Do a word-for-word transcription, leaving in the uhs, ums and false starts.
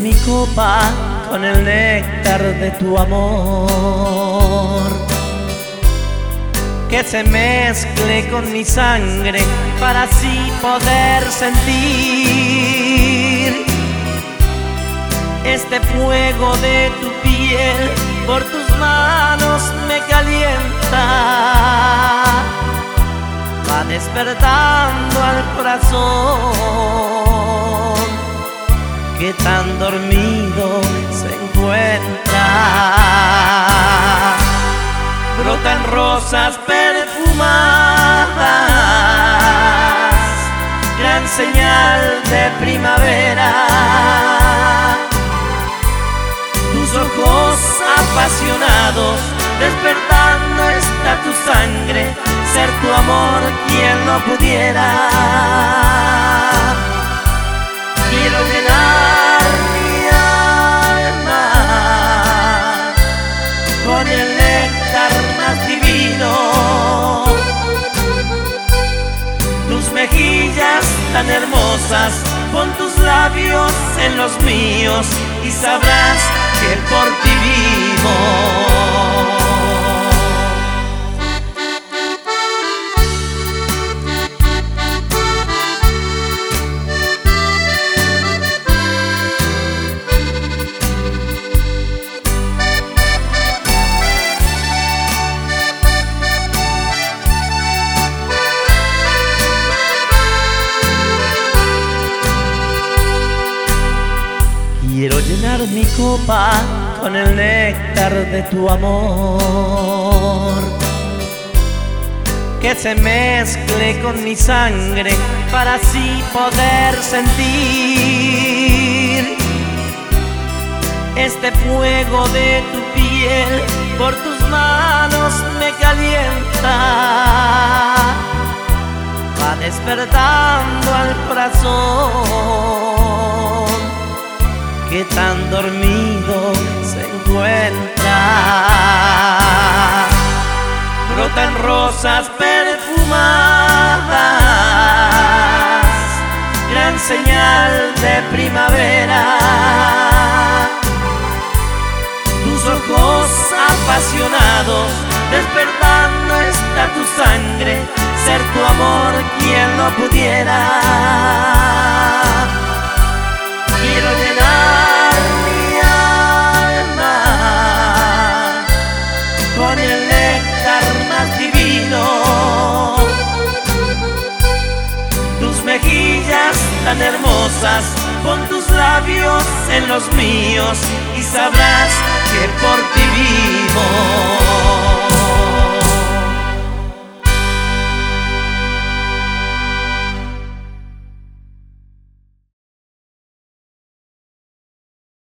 mi copa con el néctar de tu amor, que se mezcle con mi sangre para así poder sentir este fuego de tu piel. Por tus manos me calienta, va despertando al corazón que tan dormido se encuentra. Brotan rosas perfumadas, gran señal de primavera. Tus ojos apasionados, despertando está tu sangre, ser tu amor quien no pudiera. Quiero llenar mi alma con el néctar más divino, tus mejillas tan hermosas, pon tus labios en los míos y sabrás que por ti vivo. Quiero llenar mi copa con el néctar de tu amor, que se mezcle con mi sangre para así poder sentir este fuego de tu piel. Por tus manos me calienta, va despertando al corazón que tan dormido se encuentra. Brotan rosas perfumadas, gran señal de primavera. Tus ojos apasionados, despertando está tu sangre, ser tu amor quien no pudiera. Quiero llenar mi alma con el néctar más divino, tus mejillas tan hermosas, pon tus labios en los míos y sabrás que por ti vivo.